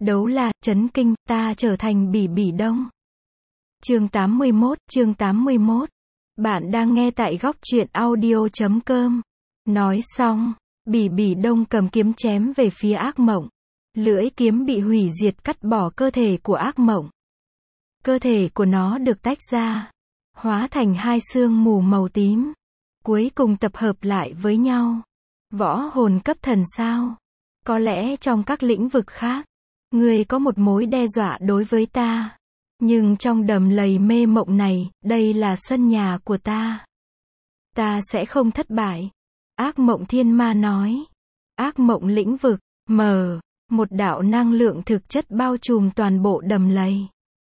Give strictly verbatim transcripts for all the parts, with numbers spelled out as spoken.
Đấu la, chấn kinh, ta trở thành Bỉ Bỉ Đông. Chương tám mươi mốt, chương tám mươi mốt. Bạn đang nghe tại góc truyện audio chấm com. Nói xong, Bỉ Bỉ Đông cầm kiếm chém về phía ác mộng. Lưỡi kiếm bị hủy diệt cắt bỏ cơ thể của ác mộng. Cơ thể của nó được tách ra, hóa thành hai sương mù màu tím. Cuối cùng tập hợp lại với nhau. Võ hồn cấp thần sao? Có lẽ trong các lĩnh vực khác, ngươi có một mối đe dọa đối với ta. Nhưng trong đầm lầy mê mộng này, đây là sân nhà của ta. Ta sẽ không thất bại. Ác mộng thiên ma nói. Ác mộng lĩnh vực, mờ, một đạo năng lượng thực chất bao trùm toàn bộ đầm lầy.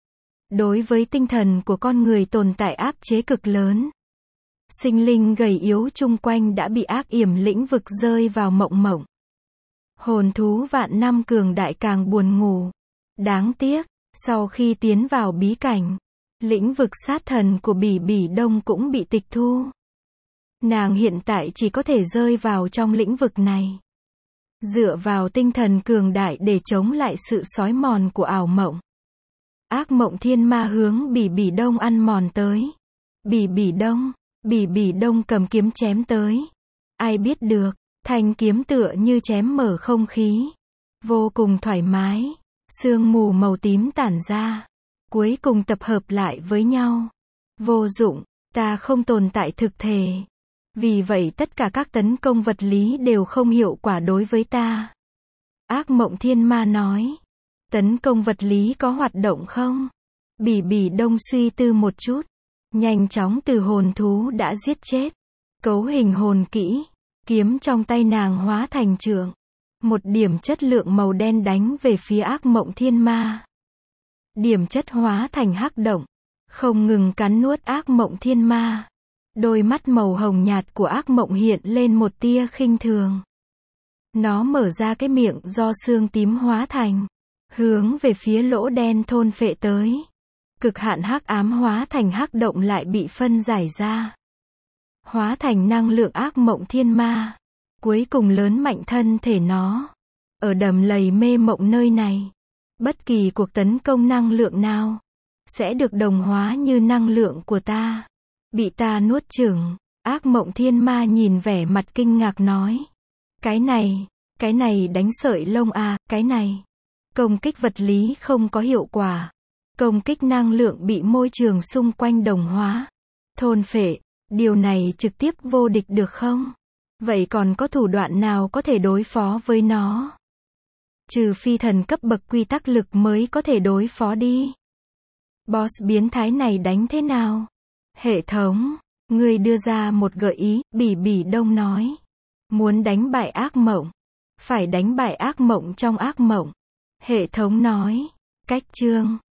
Đối với tinh thần của con người tồn tại áp chế cực lớn. Sinh linh gầy yếu chung quanh đã bị ác yểm lĩnh vực rơi vào mộng mộng. Hồn thú vạn năm cường đại càng buồn ngủ. Đáng tiếc, sau khi tiến vào bí cảnh, lĩnh vực sát thần của Bỉ Bỉ Đông cũng bị tịch thu. Nàng hiện tại chỉ có thể rơi vào trong lĩnh vực này. Dựa vào tinh thần cường đại để chống lại sự xói mòn của ảo mộng. Ác mộng thiên ma hướng Bỉ Bỉ Đông ăn mòn tới. Bỉ Bỉ Đông, Bỉ Bỉ Đông cầm kiếm chém tới. Ai biết được, thanh kiếm tựa như chém mở không khí. Vô cùng thoải mái. Sương mù màu tím tản ra. Cuối cùng tập hợp lại với nhau. Vô dụng, ta không tồn tại thực thể. Vì vậy tất cả các tấn công vật lý đều không hiệu quả đối với ta. Ác mộng thiên ma nói. Tấn công vật lý có hoạt động không? Bỉ Bỉ Đông suy tư một chút. Nhanh chóng từ hồn thú đã giết chết. Cấu hình hồn kỹ. Kiếm trong tay nàng hóa thành trượng. Một điểm chất lượng màu đen đánh về phía ác mộng thiên ma. Điểm chất hóa thành hắc động. Không ngừng cắn nuốt ác mộng thiên ma. Đôi mắt màu hồng nhạt của ác mộng hiện lên một tia khinh thường. Nó mở ra cái miệng do xương tím hóa thành. Hướng về phía lỗ đen thôn phệ tới. Cực hạn hắc ám hóa thành hắc động lại bị phân giải ra. Hóa thành năng lượng ác mộng thiên ma. Cuối cùng lớn mạnh thân thể nó. Ở đầm lầy mê mộng nơi này. Bất kỳ cuộc tấn công năng lượng nào. Sẽ được đồng hóa như năng lượng của ta. Bị ta nuốt chửng. Ác mộng thiên ma nhìn vẻ mặt kinh ngạc nói. Cái này, cái này đánh sợi lông à, cái này. Công kích vật lý không có hiệu quả. Công kích năng lượng bị môi trường xung quanh đồng hóa. Thôn phệ, điều này trực tiếp vô địch được không? Vậy còn có thủ đoạn nào có thể đối phó với nó? Trừ phi thần cấp bậc quy tắc lực mới có thể đối phó đi. Boss biến thái này đánh thế nào? Hệ thống, ngươi đưa ra một gợi ý, Bỉ Bỉ Đông nói. Muốn đánh bại ác mộng. Phải đánh bại ác mộng trong ác mộng. Hệ thống nói. Cách chương.